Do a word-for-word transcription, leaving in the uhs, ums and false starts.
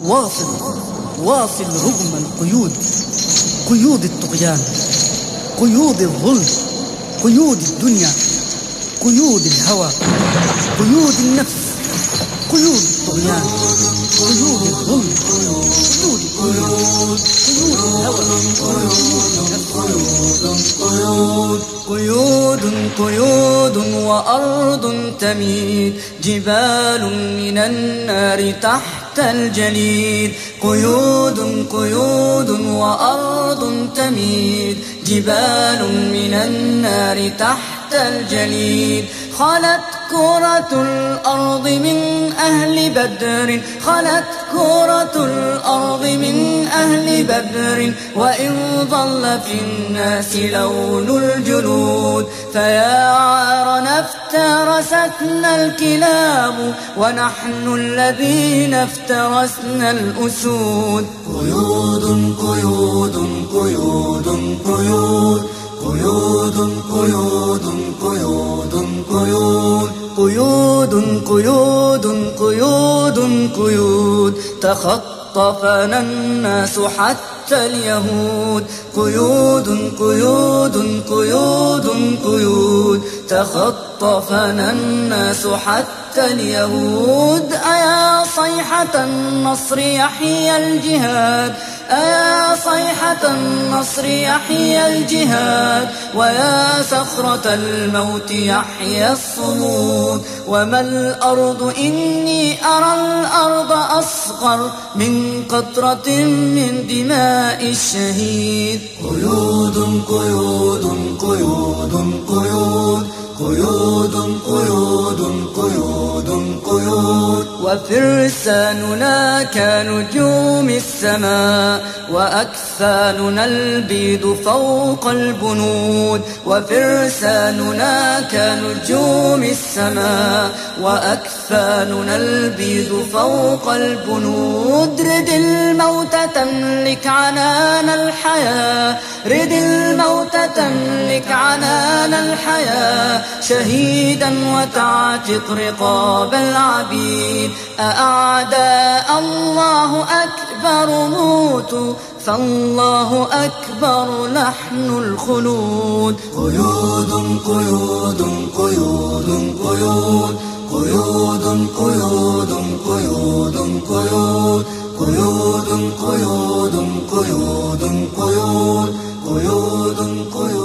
واصل واصل رغم القيود، قيود الطغيان، قيود الظلم، قيود الدنيا، قيود الهوى، قيود النفس، قيود الطغيان، قيود الظلم، قيود القيود، قيود الهوى، قيود قيود وأرض تميد، جبال من النار تحت الجليد. قيود قيود وأرض تميد، جبال من النار تحت الجليد. خلت كرة الأرض من أهل بدر، خلت كرة الأرض من أهل بدر، وإن ظل في الناس لون الجلود. فيا عار افترستنا الكلاب، ونحن الذين افترسنا الأسود. قيود قيود قيود قيود قيود قيود قيود قيود قيود قيود قيود قيود تخطفنا الناس حتى اليهود. قيود قيود قيود قيود تخطفنا الناس حتى اليهود. أيا صيحة النصر يحيى الجهاد، أيا صيحة النصر يحيى الجهاد، ويا صخرة الموت يحيى الصمود. وما الأرض إني أرى الأرض أصغر من قطرة من دماء الشهيد. قيود قيود قيود قيود قيود قيود قيود قيود وفرساننا كنجوم السماء، وأكفاننا البيض فوق البنود. وفرساننا كنجوم السماء، وأكفاننا البيض فوق البنود. رد الموت تملك عنان الحياة، رد الموت تملك عنان الحياة، شهيدا وتعتق رقاب العبيد. أأعداء الله أكبر موتوا، فالله أكبر نحن الخلود. قيود قيود قيود قيود قيود قيود قيود قيود قيود قيود قيود قيود قيود قيود